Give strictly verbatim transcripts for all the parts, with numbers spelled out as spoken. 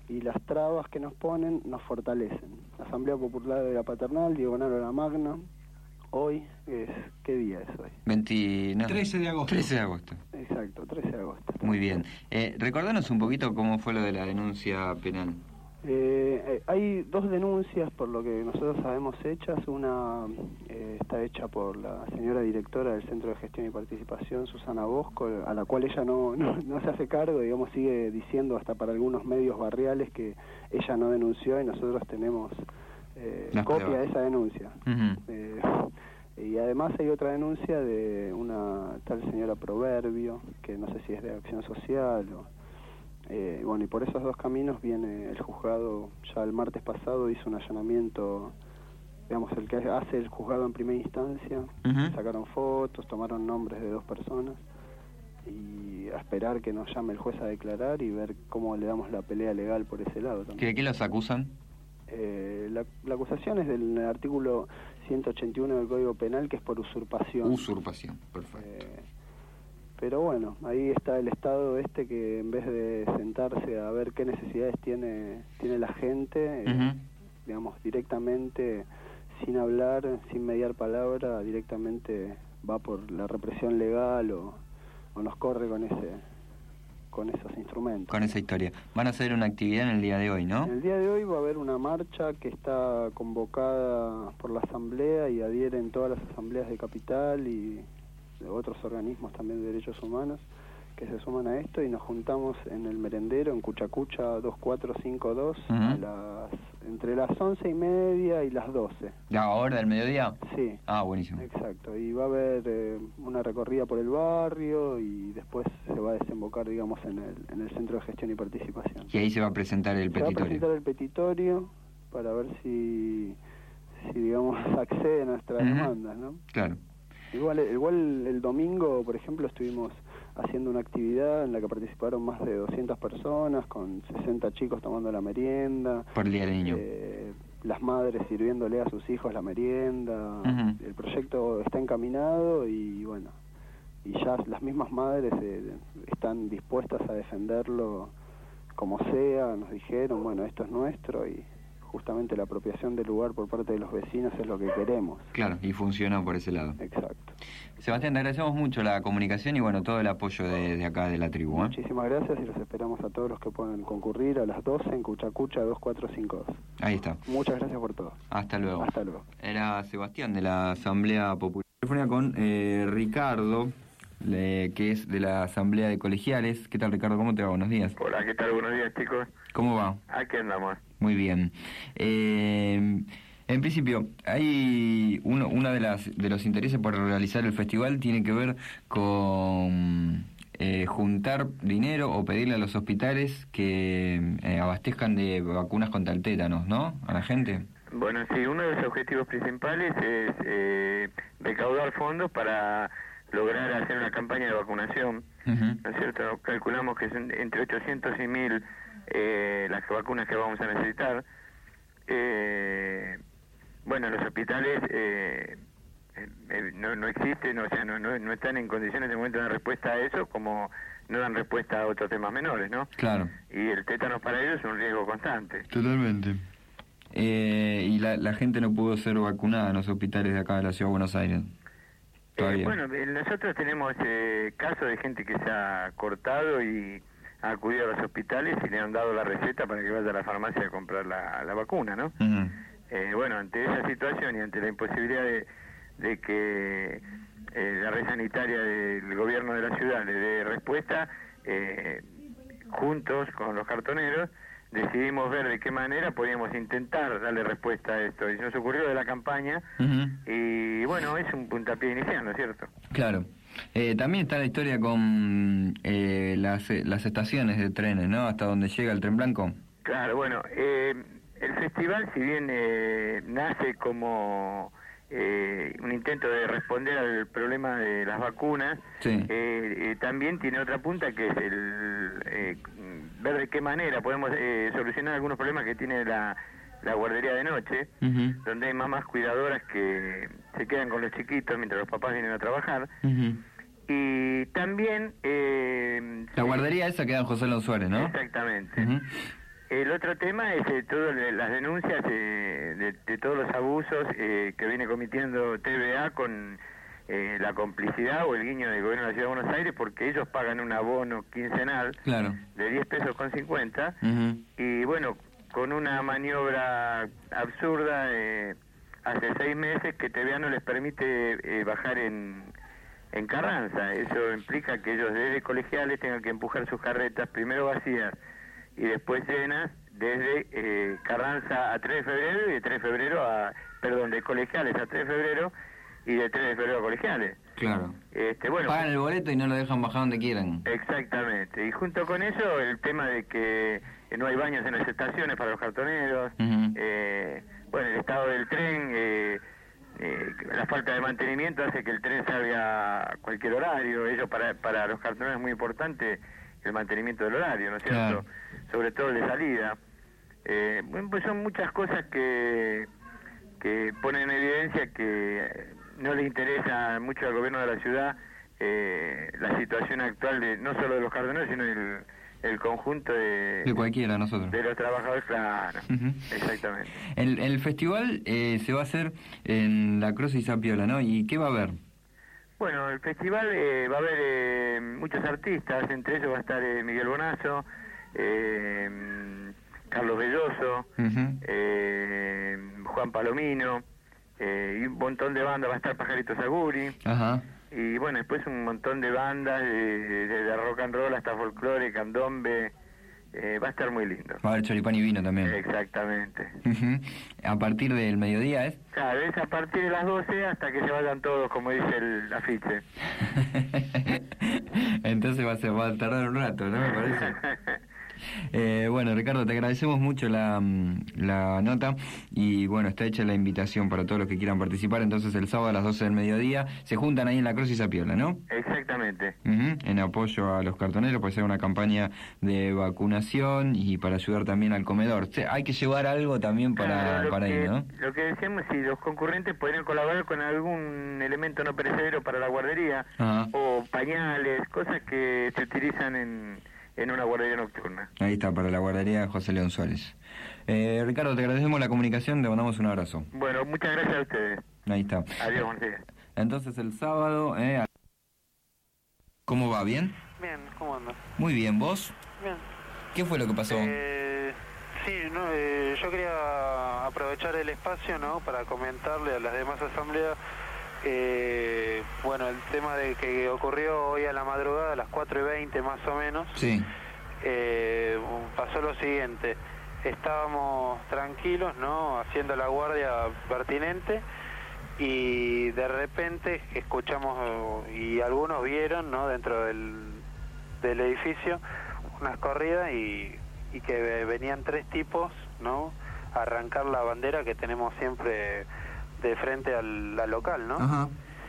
y las trabas que nos ponen nos fortalecen. Asamblea Popular de la Paternal, diagonal a la Magna, hoy es, ¿qué día es hoy? veinte, no, trece de agosto. trece de agosto. Exacto, trece de agosto. Muy bien. Eh, recordanos un poquito cómo fue lo de la denuncia penal. Eh, eh, hay dos denuncias, por lo que nosotros sabemos, hechas. Una eh, está hecha por la señora directora del Centro de Gestión y Participación, Susana Bosco, a la cual ella no, no, no se hace cargo, digamos, sigue diciendo hasta para algunos medios barriales que ella no denunció, y nosotros tenemos eh, copia de esa denuncia. Uh-huh. eh, y además hay otra denuncia de una tal señora Proverbio, que no sé si es de Acción Social o... Eh, bueno, y por esos dos caminos viene el juzgado. Ya el martes pasado hizo un allanamiento, digamos, el que hace el juzgado en primera instancia. Uh-huh. Sacaron fotos, tomaron nombres de dos personas, y a esperar que nos llame el juez a declarar y ver cómo le damos la pelea legal por ese lado también. ¿De qué los acusan? Eh, la, la acusación es del artículo ciento ochenta y uno del Código Penal, que es por usurpación. Usurpación, perfecto. Eh, Pero bueno, ahí está el Estado este, que en vez de sentarse a ver qué necesidades tiene tiene la gente, uh-huh. eh, digamos, directamente, sin hablar, sin mediar palabra, directamente va por la represión legal o, o nos corre con ese con esos instrumentos. Con esa historia. Van a hacer una actividad en el día de hoy, ¿no? En el día de hoy va a haber una marcha que está convocada por la Asamblea y adhieren todas las asambleas de Capital y de otros organismos también de derechos humanos que se suman a esto, y nos juntamos en el merendero en Cuchacucha dos cuatro cinco dos, uh-huh. a las, entre las once y media y las doce. ¿La hora del mediodía? Sí. Ah, buenísimo. Exacto, y va a haber eh, una recorrida por el barrio y después se va a desembocar, digamos, en el, en el Centro de Gestión y Participación. Y ahí se va a presentar el petitorio. Se va a presentar el petitorio para ver si, si digamos, accede a nuestras uh-huh. demandas, ¿no? Claro. Igual, igual el domingo, por ejemplo, estuvimos haciendo una actividad en la que participaron más de doscientas personas, con sesenta chicos tomando la merienda. Por el Día del Niño. Eh, las madres sirviéndole a sus hijos la merienda. Uh-huh. El proyecto está encaminado y bueno, y ya las mismas madres eh, están dispuestas a defenderlo como sea. Nos dijeron, bueno, esto es nuestro, y justamente la apropiación del lugar por parte de los vecinos es lo que queremos. Claro, y funcionó por ese lado. Exacto. Sebastián, te agradecemos mucho la comunicación y bueno, todo el apoyo de, de acá de la tribu. ¿eh? Muchísimas gracias, y los esperamos a todos los que puedan concurrir a las doce en Cuchacucha dos cuatro cinco dos. Ahí está. Muchas gracias por todo. Hasta luego. Hasta luego. Era Sebastián de la Asamblea Popular. Con eh, Ricardo, le, que es de la Asamblea de Colegiales. ¿Qué tal, Ricardo? ¿Cómo te va? Buenos días. Hola, ¿qué tal? Buenos días, chicos. ¿Cómo va? Aquí andamos. Muy bien. Eh, en principio, hay uno una de las de los intereses por realizar el festival tiene que ver con eh, juntar dinero o pedirle a los hospitales que eh, abastezcan de vacunas contra el tétanos, ¿no? A la gente. Bueno, sí, uno de los objetivos principales es eh, recaudar fondos para lograr hacer una campaña de vacunación, uh-huh. ¿no es cierto? Calculamos que son entre ochocientos y mil eh, las vacunas que vamos a necesitar. Eh, bueno, los hospitales eh, eh, no, no existen, o sea, no, no, no están en condiciones de momento de dar respuesta a eso, como no dan respuesta a otros temas menores, ¿no? Claro. Y el tétanos para ellos es un riesgo constante. Totalmente. Eh, y la, la gente no pudo ser vacunada en los hospitales de acá de la Ciudad de Buenos Aires. Eh, bueno, nosotros tenemos eh, casos de gente que se ha cortado y ha acudido a los hospitales y le han dado la receta para que vaya a la farmacia a comprar la, la vacuna, ¿no? Uh-huh. Eh, bueno, ante esa situación y ante la imposibilidad de, de que eh, la red sanitaria del gobierno de la ciudad le dé respuesta, eh, juntos con los cartoneros decidimos ver de qué manera podíamos intentar darle respuesta a esto. Y se nos ocurrió de la campaña, uh-huh. y bueno, es un puntapié inicial, ¿no es cierto? Claro. Eh, también está la historia con eh, las, las estaciones de trenes, ¿no? Hasta donde llega el tren blanco. Claro, bueno, eh, el festival, si bien eh, nace como eh, un intento de responder al problema de las vacunas, sí. eh, eh, también tiene otra punta, que es el eh, ver de qué manera podemos eh, solucionar algunos problemas que tiene la, la guardería de noche, uh-huh. donde hay mamás cuidadoras que se quedan con los chiquitos mientras los papás vienen a trabajar. Uh-huh. Y también... Eh, la guardería esa queda en José Lon Suárez, ¿no? Exactamente. Uh-huh. el otro tema es eh, todas las denuncias eh, de, de todos los abusos eh, que viene cometiendo T V A con eh, la complicidad o el guiño del gobierno de la Ciudad de Buenos Aires, porque ellos pagan un abono quincenal claro. de diez pesos con cincuenta, uh-huh. y bueno, con una maniobra absurda, eh, hace seis meses que T V A no les permite eh, bajar en, en Carranza. Eso implica que ellos desde Colegiales tengan que empujar sus carretas, primero vacías y después llenas, desde eh, Carranza a tres de febrero y de tres de febrero a, perdón, de Colegiales a tres de febrero y de tres de febrero a Colegiales. Claro. Este, bueno, pagan el boleto y no lo dejan bajar donde quieran. Exactamente. Y junto con eso, el tema de que no hay baños en las estaciones para los cartoneros, uh-huh. eh, bueno, el estado del tren, eh, eh, la falta de mantenimiento hace que el tren salga a cualquier horario. Ello para, para los cartoneros es muy importante el mantenimiento del horario, ¿no es cierto? Claro. Sobre todo el de salida. Eh, bueno, pues son muchas cosas que, que ponen en evidencia que no le interesa mucho al gobierno de la ciudad eh, la situación actual de no solo de los cartoneros, sino el, el conjunto de... De cualquiera, nosotros. De los trabajadores, claro. Uh-huh. Exactamente. El, el festival eh, se va a hacer en La Croce y Zapiola, ¿no? ¿Y qué va a haber? Bueno, el festival eh, va a haber eh, muchos artistas, entre ellos va a estar eh, Miguel Bonazo, eh, Carlos Belloso, uh-huh. eh, Juan Palomino, eh, y un montón de bandas, va a estar Pajarito Saguri, Ajá. y bueno, después un montón de bandas, de, de, de rock and roll hasta folclore, candombe, eh, va a estar muy lindo. Va a haber choripán y vino también. Exactamente. Uh-huh. A partir del mediodía, ¿es? Claro, es a partir de las doce hasta que se vayan todos, como dice el afiche. Entonces va a, ser, va a tardar un rato, ¿no? Me parece. Eh, bueno, Ricardo, te agradecemos mucho la, la nota y bueno, está hecha la invitación para todos los que quieran participar. Entonces el sábado a las doce del mediodía se juntan ahí en La Croce y Zapiola, ¿no? Exactamente. Uh-huh. En apoyo a los cartoneros, puede ser una campaña de vacunación y para ayudar también al comedor. O sea, hay que llevar algo también para, claro, para que, ir, ¿no? Lo que decíamos, si los concurrentes podrían colaborar con algún elemento no perecedero para la guardería, uh-huh. o pañales, cosas que se utilizan en... en una guardería nocturna. Ahí está, para la guardería José León Suárez. Eh, Ricardo, te agradecemos la comunicación, te mandamos un abrazo. Bueno, muchas gracias a ustedes. Ahí está. Adiós, buenos días. Entonces el sábado... Eh, ¿Cómo va? ¿Bien? Bien, ¿cómo andas? Muy bien, ¿vos? Bien. ¿Qué fue lo que pasó? Eh, sí, no, eh, yo quería aprovechar el espacio, ¿no?, para comentarle a las demás asambleas Eh, bueno, el tema de que ocurrió hoy a la madrugada, a las cuatro y veinte más o menos. Sí. Eh, pasó lo siguiente: estábamos tranquilos, ¿no?, haciendo la guardia pertinente, y de repente escuchamos, y algunos vieron, ¿no?, dentro del, del edificio, unas corridas y, y que venían tres tipos, ¿no?, a arrancar la bandera que tenemos siempre de frente al, al local, ¿no? Ajá.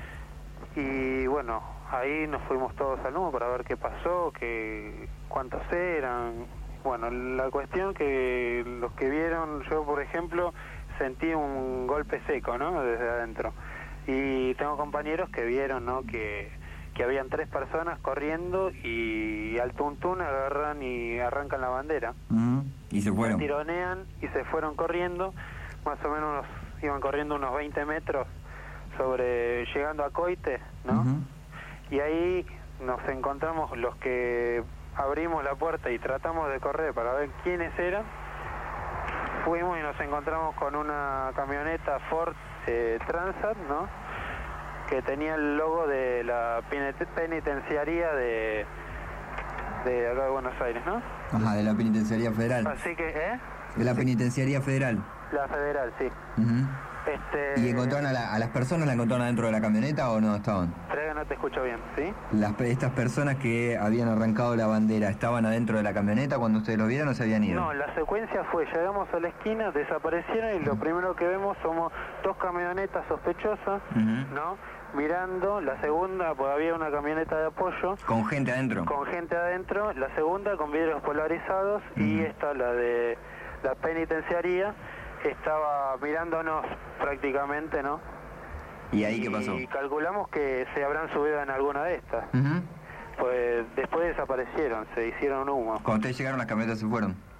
Y bueno, ahí nos fuimos todos al humo para ver qué pasó, que cuántos eran. Bueno, la cuestión que los que vieron, yo por ejemplo, sentí un golpe seco, ¿no?, desde adentro. Y tengo compañeros que vieron, ¿no?, que, que habían tres personas corriendo y al tuntún agarran y arrancan la bandera. Uh-huh. Y se fueron. Se tironean y se fueron corriendo, más o menos unos, iban corriendo unos veinte metros sobre, llegando a Coite, ¿no? Uh-huh. Y ahí nos encontramos los que abrimos la puerta y tratamos de correr para ver quiénes eran. Fuimos y nos encontramos con una camioneta Ford eh, Transat, ¿no?, que tenía el logo de la penitenciaría de, de acá de Buenos Aires, ¿no? Ajá, de la Penitenciaría Federal. Así que, ¿eh? De la Penitenciaría Federal. La Federal, sí. Uh-huh. Este... ¿Y encontraron a, la, a las personas, la encontraron adentro de la camioneta o no estaban? Creo que no te escucho bien, ¿sí? Las, estas personas que habían arrancado la bandera, ¿estaban adentro de la camioneta cuando ustedes los vieron o se habían ido? No, la secuencia fue, llegamos a la esquina, desaparecieron y lo primero que vemos somos dos camionetas sospechosas, uh-huh. ¿no?, mirando. La segunda, pues había una camioneta de apoyo. ¿Con gente adentro? Con gente adentro. La segunda con vidrios polarizados, uh-huh. y esta, la de la penitenciaría, estaba mirándonos prácticamente, ¿no? ¿Y ahí qué pasó? Y calculamos que se habrán subido en alguna de estas. Uh-huh. Pues después desaparecieron, se hicieron humo. Cuando ustedes llegaron las camionetas se fueron.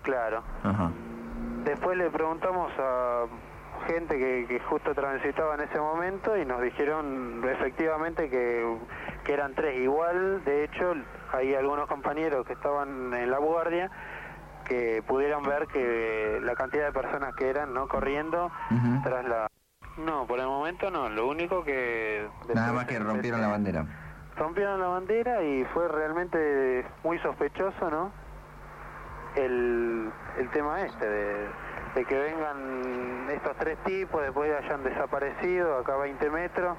Claro. Ajá. Después le preguntamos a gente que, que justo transitaba en ese momento y nos dijeron efectivamente que, que eran tres. Igual, de hecho, hay algunos compañeros que estaban en la guardia que pudieron ver que la cantidad de personas que eran, ¿no? Corriendo uh-huh. tras la... No, por el momento no. Lo único que... Nada más que rompieron la bandera. Rompieron la bandera y fue realmente muy sospechoso, ¿no? El, el tema este de, de que vengan estos tres tipos, después hayan desaparecido acá a veinte metros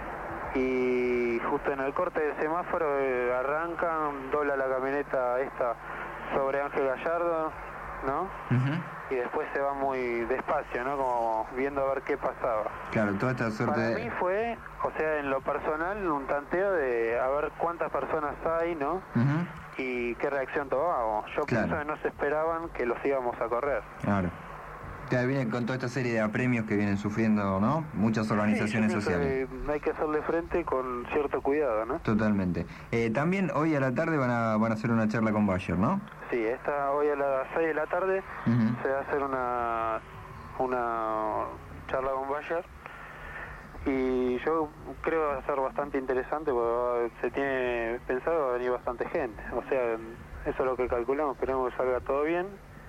y justo en el corte del semáforo eh, arrancan, dobla la camioneta esta sobre Ángel Gallardo, ¿no? Uh-huh. Y después se va muy despacio, ¿no? Como viendo a ver qué pasaba. Claro, toda esta suerte... Para mí fue, o sea, en lo personal, un tanteo de a ver cuántas personas hay, ¿no? Uh-huh. Y qué reacción tomamos. Yo claro. pienso que no se esperaban que los íbamos a correr. Claro. Claro, vienen con toda esta serie de apremios que vienen sufriendo, ¿no? Muchas organizaciones sí, sociales. Hay que hacerle frente con cierto cuidado, ¿no? Totalmente. Eh, también hoy a la tarde van a van a hacer una charla con Bayer, ¿no? Sí, esta hoy a las seis de la tarde uh-huh. se va a hacer una una charla con Bayer y yo creo que va a ser bastante interesante porque se tiene pensado que va a venir bastante gente. O sea, eso es lo que calculamos, esperemos que salga todo bien.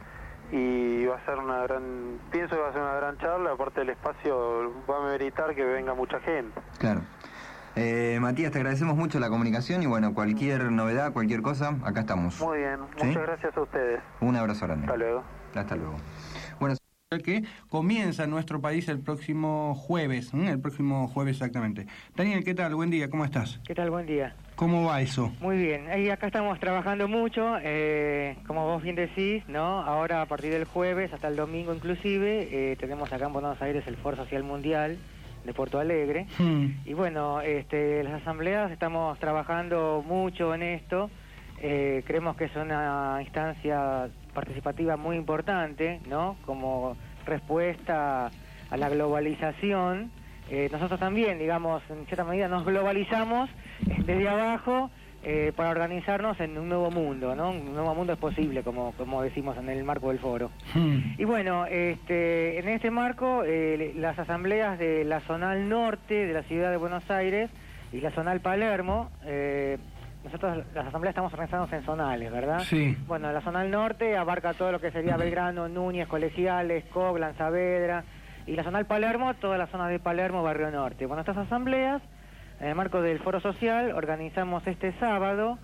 Y va a ser una gran, pienso que va a ser una gran charla, aparte del espacio va a meritar que venga mucha gente. Claro. Eh, Matías, te agradecemos mucho la comunicación y bueno, cualquier novedad, cualquier cosa, acá estamos. Muy bien, ¿Sí? Muchas gracias a ustedes. Un abrazo grande. Hasta luego. Hasta luego. Bueno, que comienza en nuestro país el próximo jueves, ¿eh? el próximo jueves exactamente. Daniel, ¿qué tal? Buen día, ¿cómo estás? ¿Qué tal? Buen día. ¿Cómo va eso? Muy bien, ahí acá estamos trabajando mucho, eh, como vos bien decís, ¿no? Ahora a partir del jueves hasta el domingo inclusive, eh, tenemos acá en Buenos Aires el Foro Social Mundial de Porto Alegre. Hmm. Y bueno, este, las asambleas estamos trabajando mucho en esto, eh, creemos que es una instancia participativa muy importante, ¿no? Como respuesta a la globalización. Eh, nosotros también, digamos, en cierta medida nos globalizamos eh, desde abajo eh, para organizarnos en un nuevo mundo, ¿no? Un nuevo mundo es posible, como, como decimos en el marco del foro. Hmm. Y bueno, este, en este marco, eh, las asambleas de la Zonal Norte de la Ciudad de Buenos Aires y la Zonal Palermo, eh, nosotros las asambleas estamos organizados en zonales, ¿verdad? Sí. Bueno, la Zonal Norte abarca todo lo que sería Belgrano, Núñez, Colegiales, Coglan, Saavedra, y la Zonal Palermo, toda la zona de Palermo, Barrio Norte. Bueno, estas asambleas, en el marco del Foro Social, organizamos este sábado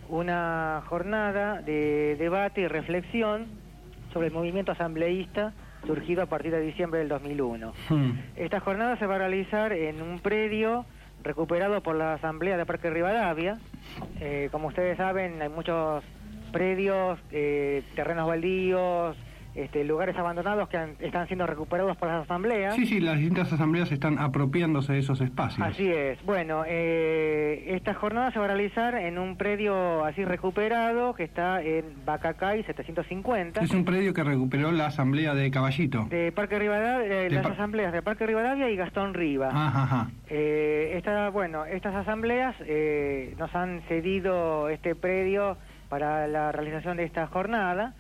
una jornada de debate y reflexión sobre el movimiento asambleísta surgido a partir de diciembre del dos mil uno. Hmm. Esta jornada se va a realizar en un predio recuperado por la Asamblea de Parque Rivadavia. Eh, como ustedes saben, hay muchos predios, eh, terrenos baldíos, Este, lugares abandonados que han, están siendo recuperados por las asambleas. Sí, sí, las distintas asambleas están apropiándose de esos espacios. Así es. Bueno, eh, esta jornada se va a realizar en un predio así recuperado que está en Bacacay setecientos cincuenta. Es un predio que recuperó la asamblea de Caballito. De Parque Rivadavia, eh, de las par... asambleas de Parque Rivadavia y Gastón Riva. Ajá, ajá. Eh, esta, bueno, estas asambleas eh, nos han cedido este predio para la realización de esta jornada.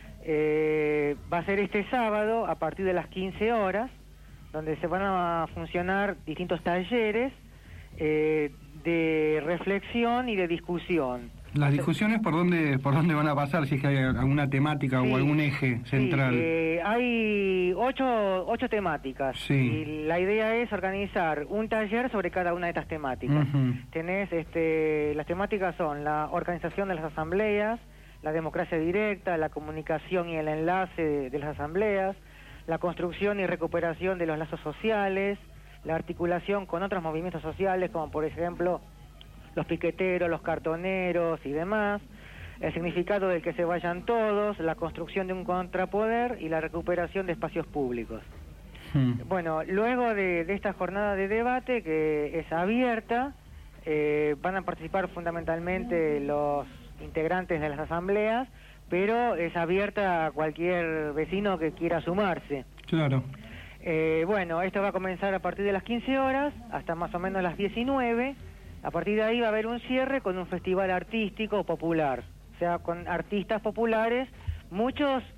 Eh, va a ser este sábado a partir de las quince horas, donde se van a funcionar distintos talleres eh, de reflexión y de discusión. ¿Las discusiones por dónde por dónde van a pasar? Si es que hay alguna temática sí, o algún eje central. Sí, eh, hay ocho, ocho temáticas. Sí. Y la idea es organizar un taller sobre cada una de estas temáticas. Uh-huh. Tenés, este, las temáticas son la organización de las asambleas, la democracia directa, la comunicación y el enlace de, de las asambleas, la construcción y recuperación de los lazos sociales, la articulación con otros movimientos sociales, como por ejemplo los piqueteros, los cartoneros y demás, el significado del que se vayan todos, la construcción de un contrapoder y la recuperación de espacios públicos. Hmm. Bueno, luego de, de esta jornada de debate, que es abierta, eh, van a participar fundamentalmente los integrantes de las asambleas, pero es abierta a cualquier vecino que quiera sumarse. Claro. Eh, bueno, esto va a comenzar a partir de las quince horas hasta más o menos las diecinueve. A partir de ahí va a haber un cierre con un festival artístico popular, o sea, con artistas populares, muchos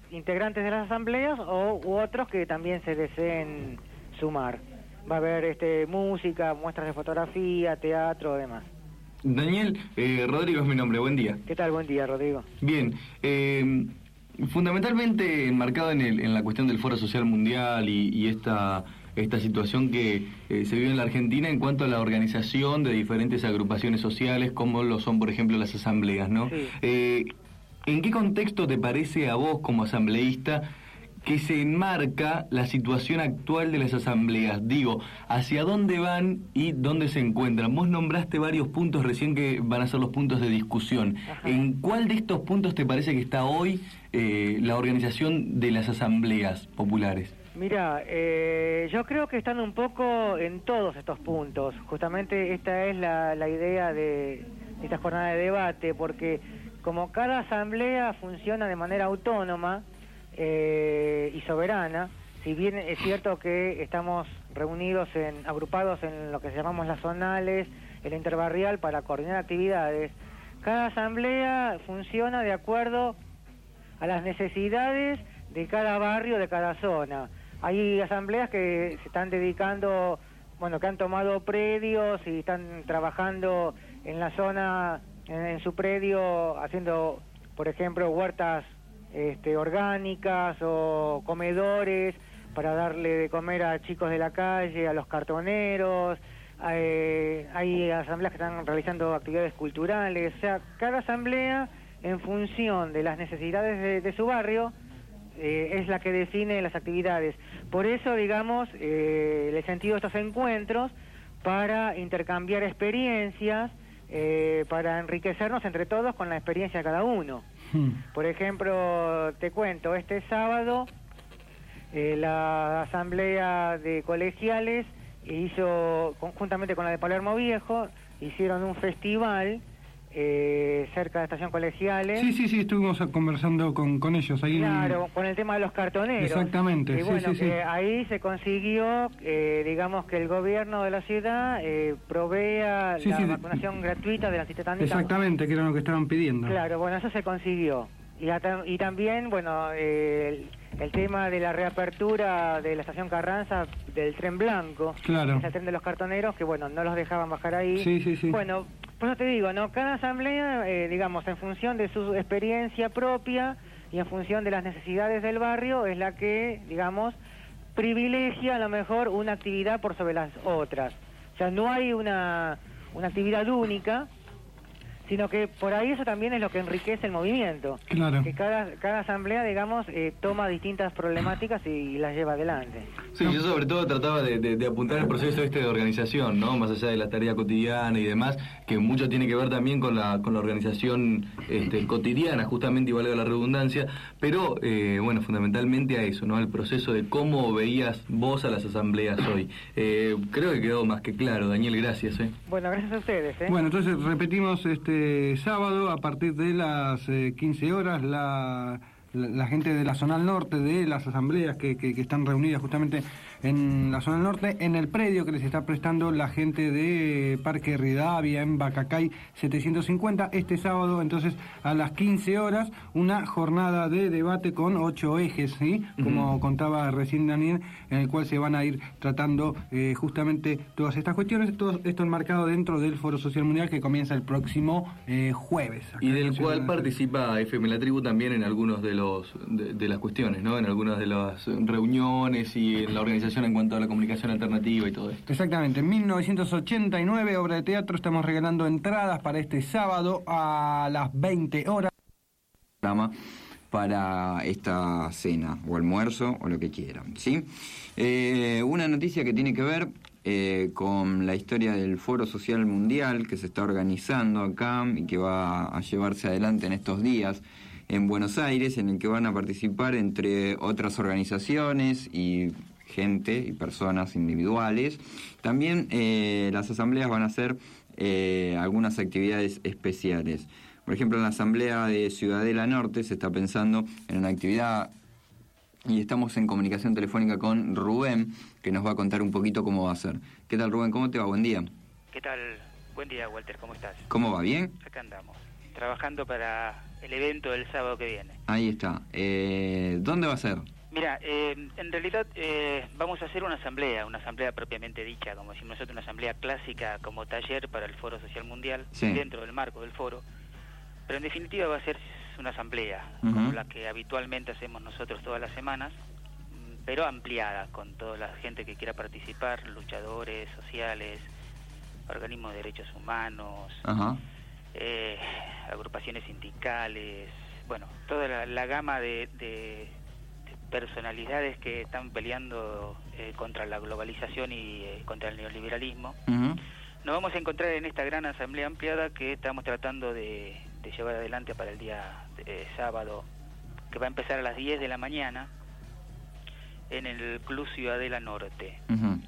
integrantes de las asambleas o u otros que también se deseen sumar. Va a haber este, música, muestras de fotografía, teatro, demás. Daniel, eh, Rodrigo es mi nombre, buen día. ¿Qué tal? Buen día, Rodrigo. Bien, eh, fundamentalmente enmarcado en, el, en la cuestión del Foro Social Mundial y, y esta, esta situación que eh, se vive en la Argentina en cuanto a la organización de diferentes agrupaciones sociales, como lo son, por ejemplo, las asambleas, ¿no? Sí. Eh, ¿En qué contexto te parece a vos, como asambleísta, que se enmarca la situación actual de las asambleas? Digo, ¿hacia dónde van y dónde se encuentran? Vos nombraste varios puntos recién que van a ser los puntos de discusión. Ajá. ¿En cuál de estos puntos te parece que está hoy eh, la organización de las asambleas populares? Mira, eh, yo creo que están un poco en todos estos puntos. Justamente esta es la, la idea de esta jornada de debate, porque como cada asamblea funciona de manera autónoma, Eh, y soberana, si bien es cierto que estamos reunidos, en agrupados en lo que llamamos las zonales, el interbarrial, para coordinar actividades, cada asamblea funciona de acuerdo a las necesidades de cada barrio, de cada zona. Hay asambleas que se están dedicando, bueno, que han tomado predios y están trabajando en la zona, en, en su predio, haciendo, por ejemplo, huertas Este, orgánicas o comedores para darle de comer a chicos de la calle, a los cartoneros. Eh, hay asambleas que están realizando actividades culturales. O sea, cada asamblea, en función de las necesidades de, de su barrio, eh, es la que define las actividades. Por eso, digamos, eh, el sentido de estos encuentros, para intercambiar experiencias, eh, para enriquecernos entre todos con la experiencia de cada uno. Por ejemplo, te cuento, este sábado eh, la asamblea de colegiales hizo, conjuntamente con la de Palermo Viejo, hicieron un festival eh, cerca de la estación Colegiales. Sí, sí, sí, estuvimos conversando con, con ellos ahí. Claro, en... con el tema de los cartoneros. Exactamente, y sí, bueno, sí, sí. Eh, ahí se consiguió, eh, digamos, que el gobierno de la ciudad eh, provea sí, la sí, vacunación de... gratuita de la antitetánica. Exactamente, que era lo que estaban pidiendo. Claro, bueno, eso se consiguió. Y, a, y también, bueno, eh, el, el tema de la reapertura de la estación Carranza del tren blanco, claro, que es el tren de los cartoneros, que bueno, no los dejaban bajar ahí. Sí, sí, sí. Bueno, por eso te digo, ¿no? Cada asamblea, eh, digamos, en función de su experiencia propia y en función de las necesidades del barrio, es la que, digamos, privilegia a lo mejor una actividad por sobre las otras. O sea, no hay una, una actividad única, sino que por ahí eso también es lo que enriquece el movimiento. Claro. Que cada, cada asamblea, digamos, eh, toma distintas problemáticas y, y las lleva adelante. Sí, yo sobre todo trataba de, de, de apuntar el proceso este de organización, ¿no? Más allá de la tarea cotidiana y demás, que mucho tiene que ver también con la con la organización este, cotidiana, justamente, y valga la redundancia, pero, eh, bueno, fundamentalmente a eso, ¿no? Al proceso de cómo veías vos a las asambleas hoy. Eh, creo que quedó más que claro, Daniel, gracias, ¿eh? Bueno, gracias a ustedes, ¿eh? Bueno, entonces repetimos este sábado a partir de las eh, quince horas, la, la, la gente de la zona norte, de las asambleas que, que, que están reunidas justamente en la zona norte, en el predio que les está prestando la gente de Parque Rivadavia en Bacacay setecientos cincuenta, este sábado entonces a las quince horas, una jornada de debate con ocho ejes, ¿sí? Como uh-huh. contaba recién Daniel, en el cual se van a ir tratando eh, justamente todas estas cuestiones, todo esto enmarcado dentro del Foro Social Mundial que comienza el próximo eh, jueves. Y del cual participa F M La Tribu también en algunos de los de, de las cuestiones, ¿no? En algunas de las reuniones y en la organización en cuanto a la comunicación alternativa y todo esto. Exactamente, en mil novecientos ochenta y nueve, obra de teatro, estamos regalando entradas para este sábado a las veinte horas. Para esta cena o almuerzo o lo que quieran, ¿sí? Eh, una noticia que tiene que ver eh, con la historia del Foro Social Mundial que se está organizando acá y que va a llevarse adelante en estos días en Buenos Aires, en el que van a participar, entre otras organizaciones y gente y personas individuales. También eh, las asambleas van a hacer eh, algunas actividades especiales. Por ejemplo, en la asamblea de Ciudadela Norte se está pensando en una actividad y estamos en comunicación telefónica con Rubén, que nos va a contar un poquito cómo va a ser. ¿Qué tal, Rubén? ¿Cómo te va? Buen día. ¿Qué tal? Buen día, Walter. ¿Cómo estás? ¿Cómo va? ¿Bien? Acá andamos, trabajando para el evento del sábado que viene. Ahí está. Eh, ¿Dónde va a ser? Mira, eh, en realidad eh, vamos a hacer una asamblea, una asamblea propiamente dicha, como decimos nosotros, una asamblea clásica como taller para el Foro Social Mundial, sí, dentro del marco del foro, pero en definitiva va a ser una asamblea, uh-huh, como la que habitualmente hacemos nosotros todas las semanas, pero ampliada, con toda la gente que quiera participar, luchadores sociales, organismos de derechos humanos, uh-huh, eh, agrupaciones sindicales, bueno, toda la, la gama de, de personalidades que están peleando eh, contra la globalización y eh, contra el neoliberalismo. Uh-huh. Nos vamos a encontrar en esta gran asamblea ampliada que estamos tratando de, de llevar adelante para el día eh, sábado, que va a empezar a las diez de la mañana en el Club Ciudadela Norte. Uh-huh.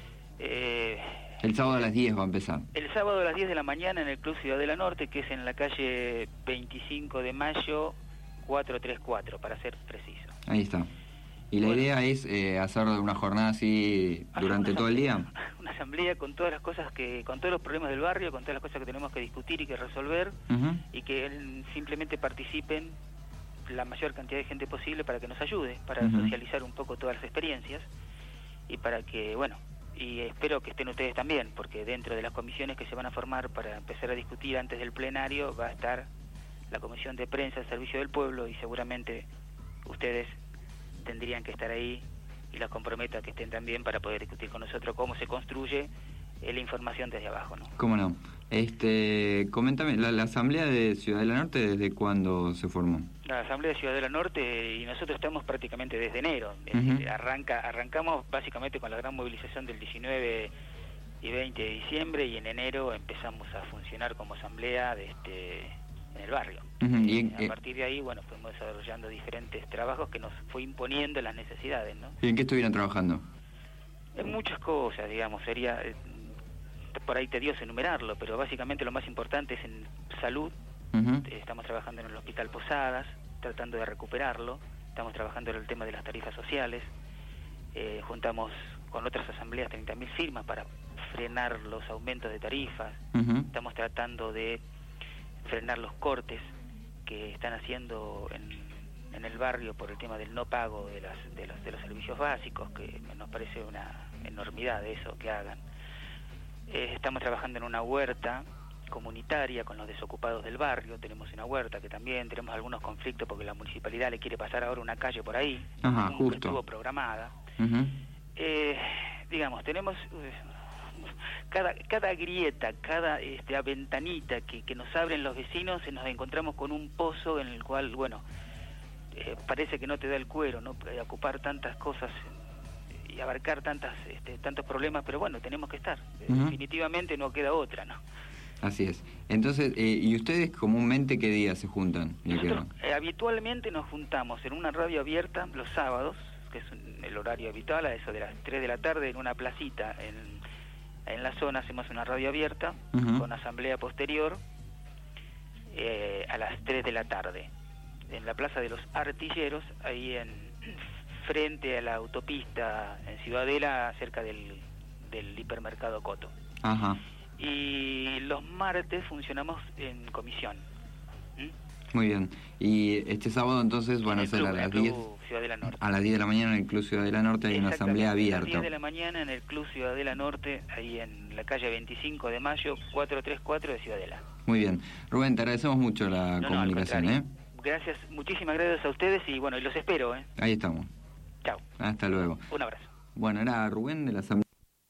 eh, el sábado a las diez va a empezar. El sábado a las diez de la mañana en el Club Ciudadela Norte, que es en la calle veinticinco de mayo, cuatrocientos treinta y cuatro, para ser preciso. Ahí está. ¿Y la bueno, idea es eh, hacer una jornada así durante todo el día? Una asamblea con todas las cosas que, con todos los problemas del barrio, con todas las cosas que tenemos que discutir y que resolver, uh-huh, y que simplemente participen la mayor cantidad de gente posible para que nos ayude, para uh-huh, socializar un poco todas las experiencias y para que, bueno, y espero que estén ustedes también, porque dentro de las comisiones que se van a formar para empezar a discutir antes del plenario va a estar la Comisión de Prensa al Servicio del Pueblo, y seguramente ustedes tendrían que estar ahí, y los comprometo a que estén también para poder discutir con nosotros cómo se construye eh, la información desde abajo, ¿no? ¿Cómo no? Este, coméntame, ¿la, la Asamblea de Ciudadela Norte desde cuándo se formó? La Asamblea de Ciudadela Norte, y nosotros estamos prácticamente desde enero. Es Uh-huh. decir, arranca, arrancamos básicamente con la gran movilización del diecinueve y veinte de diciembre, y en enero empezamos a funcionar como asamblea de este... en el barrio. Uh-huh. Y en, a partir de ahí, bueno, fuimos desarrollando diferentes trabajos que nos fue imponiendo las necesidades, ¿no? ¿Y en qué estuvieron trabajando? En muchas cosas, digamos, sería eh, por ahí tedioso enumerarlo, pero básicamente lo más importante es en salud. Uh-huh. Estamos trabajando en el Hospital Posadas, tratando de recuperarlo. Estamos trabajando en el tema de las tarifas sociales. Eh, juntamos con otras asambleas treinta mil firmas para frenar los aumentos de tarifas. Uh-huh. Estamos tratando de frenar los cortes que están haciendo en, en el barrio por el tema del no pago de, las, de, los, de los servicios básicos, que nos parece una enormidad eso que hagan. Eh, estamos trabajando en una huerta comunitaria con los desocupados del barrio. Tenemos una huerta que también tenemos algunos conflictos porque la municipalidad le quiere pasar ahora una calle por ahí. Ajá, que justo. Estuvo programada. Uh-huh. eh, digamos, tenemos... Cada, cada grieta, cada este, ventanita que, que nos abren los vecinos, nos encontramos con un pozo en el cual, bueno, eh, parece que no te da el cuero, ¿no? Ocupar tantas cosas y abarcar tantas este, tantos problemas, pero bueno, tenemos que estar. Uh-huh. Definitivamente no queda otra, ¿no? Así es. Entonces, eh, ¿y ustedes comúnmente qué días se juntan? Nosotros eh, habitualmente nos juntamos en una radio abierta los sábados, que es un, el horario habitual, a eso de las tres de la tarde, en una placita en... En la zona hacemos una radio abierta, uh-huh, con asamblea posterior eh, a las tres de la tarde. En la Plaza de los Artilleros, ahí en frente a la autopista en Ciudadela, cerca del, del hipermercado Coto. Ajá. Y los martes funcionamos en comisión. ¿Mm? Muy bien. Y este sábado entonces van a ser club, a las diez a las diez de la mañana en el Club Ciudadela Norte hay una asamblea abierta. A las diez de la mañana en el Club Ciudadela Norte, ahí en la calle veinticinco de mayo, cuatrocientos treinta y cuatro de Ciudadela. Muy bien. Rubén, te agradecemos mucho la no, comunicación, no, ¿eh? Gracias, muchísimas gracias a ustedes y bueno, y los espero, ¿eh? Ahí estamos. Chao. Hasta luego. Un abrazo. Bueno, era Rubén de la asamblea.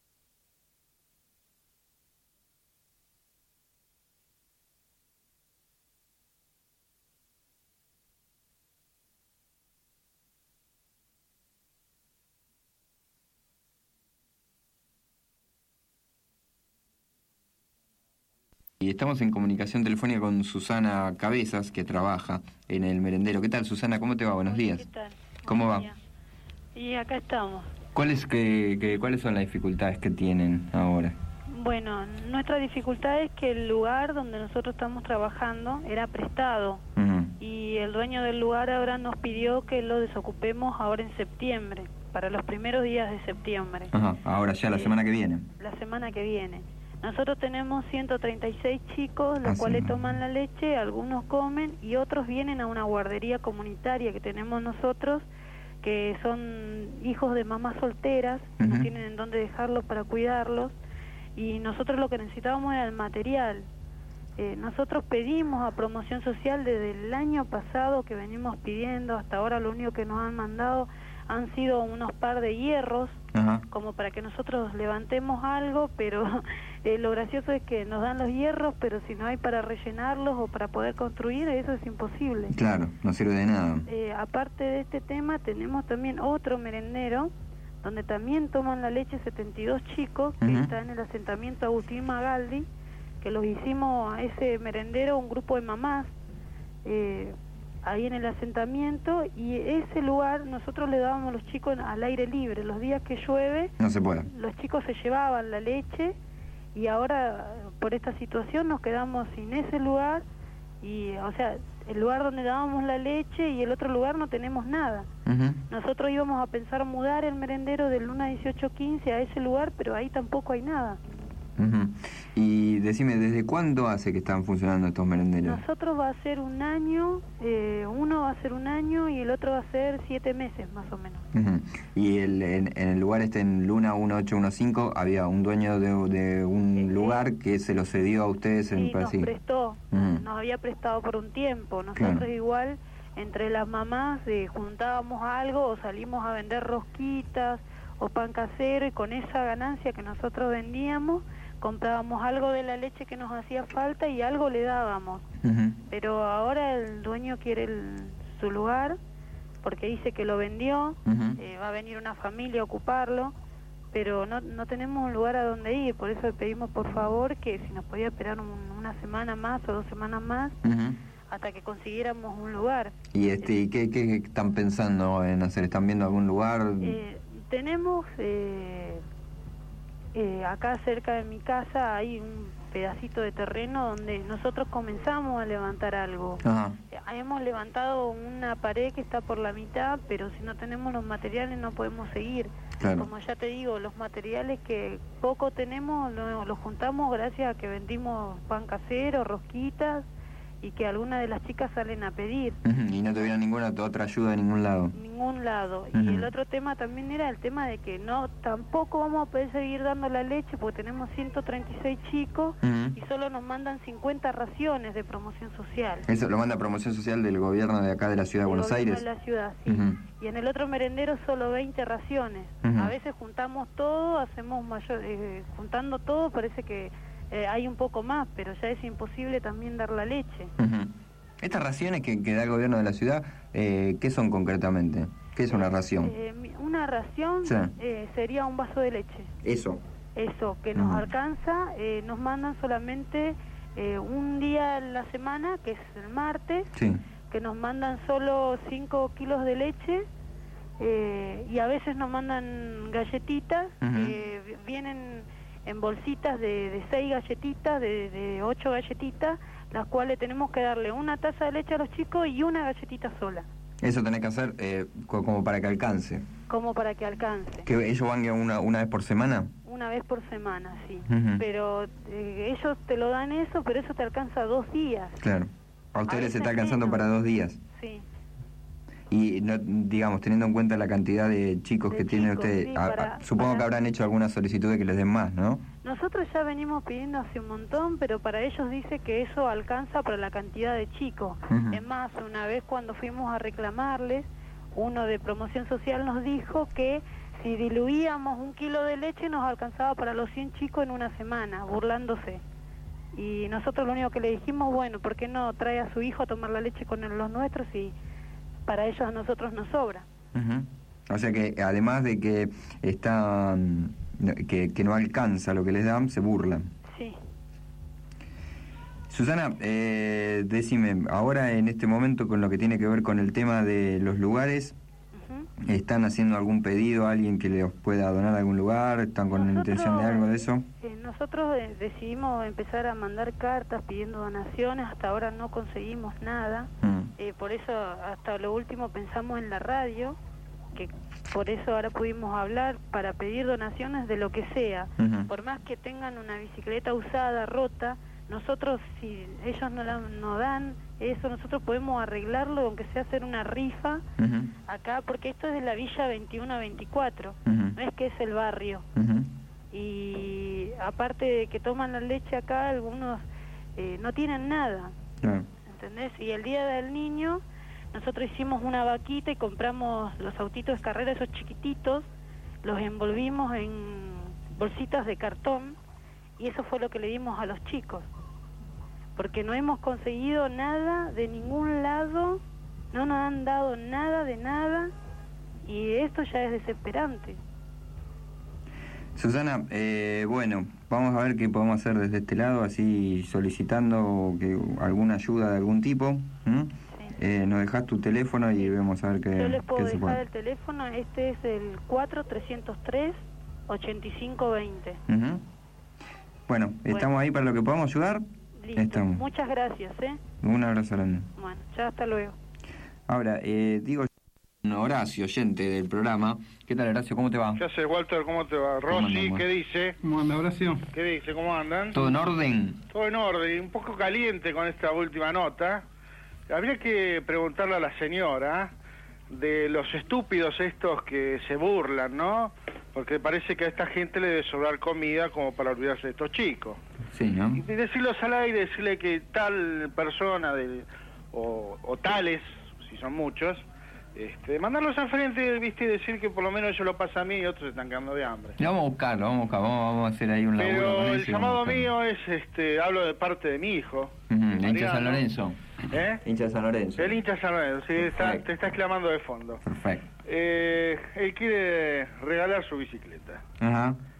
Y estamos en comunicación telefónica con Susana Cabezas, que trabaja en el merendero. ¿Qué tal, Susana? ¿Cómo te va? Buenos días. ¿Qué tal? ¿Cómo va? Y acá estamos. ¿Cuáles, que, que, ¿Cuáles son las dificultades que tienen ahora? Bueno, nuestra dificultad es que el lugar donde nosotros estamos trabajando era prestado. Uh-huh. Y el dueño del lugar ahora nos pidió que lo desocupemos ahora en septiembre, para los primeros días de septiembre. Ajá, ahora ya la eh, semana que viene. La semana que viene. Nosotros tenemos ciento treinta y seis chicos, los ah, cuales sí. toman la leche, algunos comen y otros vienen a una guardería comunitaria que tenemos nosotros, que son hijos de mamás solteras, uh-huh. no tienen en dónde dejarlos para cuidarlos, y nosotros lo que necesitábamos era el material. Eh, nosotros pedimos a Promoción Social desde el año pasado que venimos pidiendo, hasta ahora lo único que nos han mandado han sido unos par de hierros, uh-huh. como para que nosotros levantemos algo, pero eh, lo gracioso es que nos dan los hierros, pero si no hay para rellenarlos o para poder construir, eso es imposible. Claro, no sirve de nada. Eh, aparte de este tema, tenemos también otro merendero, donde también toman la leche setenta y dos chicos, que uh-huh. está en el asentamiento Agustín Magaldi, que los hicimos a ese merendero, un grupo de mamás, eh, ahí en el asentamiento, y ese lugar nosotros le dábamos a los chicos al aire libre. Los días que llueve, no se puede. Los chicos se llevaban la leche, y ahora por esta situación nos quedamos sin ese lugar, y o sea, el lugar donde dábamos la leche y el otro lugar no tenemos nada. Uh-huh. Nosotros íbamos a pensar mudar el merendero del Luna dieciocho quince a ese lugar, pero ahí tampoco hay nada. Uh-huh. Y decime, ¿desde cuándo hace que están funcionando estos merenderos? Nosotros va a ser un año, eh, uno va a ser un año y el otro va a ser siete meses más o menos. Uh-huh. Y el, en, en el lugar este en Luna dieciocho quince había un dueño de, de un eh, lugar que se lo cedió a ustedes. Sí, en nos así. prestó, uh-huh. nos había prestado por un tiempo. Nosotros claro. igual, entre las mamás, eh, juntábamos algo o salimos a vender rosquitas o pan casero, y con esa ganancia que nosotros vendíamos, comprábamos algo de la leche que nos hacía falta y algo le dábamos. Uh-huh. Pero ahora el dueño quiere el, su lugar, porque dice que lo vendió, uh-huh. eh, va a venir una familia a ocuparlo, pero no, no tenemos un lugar a donde ir. Por eso le pedimos por favor que si nos podía esperar un, una semana más o dos semanas más, uh-huh. hasta que consiguiéramos un lugar. ¿Y este y qué, qué están pensando en hacer? ¿Están viendo algún lugar? Eh, tenemos... Eh, Eh, acá cerca de mi casa hay un pedacito de terreno donde nosotros comenzamos a levantar algo. Ajá. Eh, hemos levantado una pared que está por la mitad, pero si no tenemos los materiales no podemos seguir. Claro. Como ya te digo, los materiales que poco tenemos los lo juntamos gracias a que vendimos pan casero, rosquitas, y que algunas de las chicas salen a pedir. Uh-huh. Y no tuvieron ninguna otra ayuda de ningún lado. Ningún lado. Uh-huh. Y el otro tema también era el tema de que no tampoco vamos a poder seguir dando la leche porque tenemos ciento treinta y seis chicos uh-huh. y solo nos mandan cincuenta raciones de Promoción Social. Eso lo manda Promoción Social del gobierno de acá de la ciudad de Buenos Aires. De la ciudad, sí. Uh-huh. Y en el otro merendero solo veinte raciones. Uh-huh. A veces juntamos todo, hacemos mayor, eh, juntando todo parece que Eh, hay un poco más, pero ya es imposible también dar la leche. Uh-huh. Estas raciones que, que da el gobierno de la ciudad, eh, ¿qué son concretamente? ¿Qué es una ración? Eh, una ración sí. eh, sería un vaso de leche. Eso. Eso, que nos uh-huh. alcanza, eh, nos mandan solamente eh, un día a la semana, que es el martes, sí. que nos mandan solo cinco kilos de leche, eh, y a veces nos mandan galletitas, uh-huh. que vienen en bolsitas de, de seis galletitas, de, de ocho galletitas, las cuales tenemos que darle una taza de leche a los chicos y una galletita sola. Eso tenés que hacer eh, como para que alcance. Como para que alcance. ¿Que ellos van una, una vez por semana? Una vez por semana, sí. Uh-huh. Pero eh, ellos te lo dan eso, pero eso te alcanza dos días. Claro. A ustedes les está alcanzando menos. Para dos días. Sí. Y, no, digamos, teniendo en cuenta la cantidad de chicos de que chicos, tienen ustedes, sí, a, para, a, supongo para... que habrán hecho alguna solicitud de que les den más, ¿no? Nosotros ya venimos pidiendo hace un montón, pero para ellos dice que eso alcanza para la cantidad de chicos. Uh-huh. Es más, una vez cuando fuimos a reclamarles, uno de Promoción Social nos dijo que si diluíamos un kilo de leche nos alcanzaba para los cien chicos en una semana, burlándose. Y nosotros lo único que le dijimos, bueno, ¿por qué no trae a su hijo a tomar la leche con los nuestros y para ellos a nosotros nos sobra? Uh-huh. O sea que además de que está que, que no alcanza lo que les dan, se burlan. Sí. Susana, eh, decime, ahora en este momento con lo que tiene que ver con el tema de los lugares, uh-huh. ¿están haciendo algún pedido a alguien que les pueda donar a algún lugar? ¿Están con nosotros, intención de algo de eso? Eh, nosotros eh, decidimos empezar a mandar cartas pidiendo donaciones, hasta ahora no conseguimos nada, uh-huh. eh, por eso hasta lo último pensamos en la radio, que por eso ahora pudimos hablar para pedir donaciones de lo que sea, uh-huh. Uh-huh. Por más que tengan una bicicleta usada, rota, nosotros, si ellos no la no dan eso, nosotros podemos arreglarlo, aunque sea hacer una rifa uh-huh. acá, porque esto es de la Villa veintiuno a veinticuatro, uh-huh. no es que es el barrio. Uh-huh. Y aparte de que toman la leche acá, algunos eh, no tienen nada, uh-huh. ¿entendés? Y el día del niño, nosotros hicimos una vaquita y compramos los autitos de carrera, esos chiquititos, los envolvimos en bolsitas de cartón, y eso fue lo que le dimos a los chicos, porque no hemos conseguido nada de ningún lado, no nos han dado nada de nada, y esto ya es desesperante. Susana, eh, bueno, vamos a ver qué podemos hacer desde este lado, así solicitando que alguna ayuda de algún tipo. ¿Mm? Sí. Eh, nos dejas tu teléfono y vemos a ver qué, Yo les puedo qué se dejar puede. el teléfono, este es el cuatro tres cero tres, ocho cinco dos cero. Uh-huh. Bueno, estamos bueno. ahí para lo que podamos ayudar. Listo. Estamos. Muchas gracias, ¿eh? Un abrazo grande. Bueno, ya hasta luego. Ahora, eh, digo, Horacio, oyente del programa. ¿Qué tal, Horacio? ¿Cómo te va? ¿Qué haces, Walter? ¿Cómo te va? Rosy, ¿qué dice? ¿Cómo anda, Horacio? ¿Qué dice? ¿Cómo andan? ¿Todo en orden? Todo en orden. Un poco caliente con esta última nota. Habría que preguntarle a la señora de los estúpidos estos que se burlan, ¿no? Porque parece que a esta gente le debe sobrar comida como para olvidarse de estos chicos. Sí, ¿no? Y decirlos al aire, decirle que tal persona de, o, o tales, si son muchos, este, mandarlos al frente, viste, y decir que por lo menos ellos lo pasan a mí y otros se están quedando de hambre. Y vamos a buscarlo, vamos a buscar, vamos, vamos a hacer ahí un laburo. Pero con el eso llamado mío es, este, hablo de parte de mi hijo. Uh-huh. ¿El hincha San Lorenzo? ¿Eh? Hincha de San Lorenzo. El hincha de San Lorenzo, sí, está, te está exclamando de fondo. Perfecto. Eh, él quiere regalar su bicicleta. Ajá.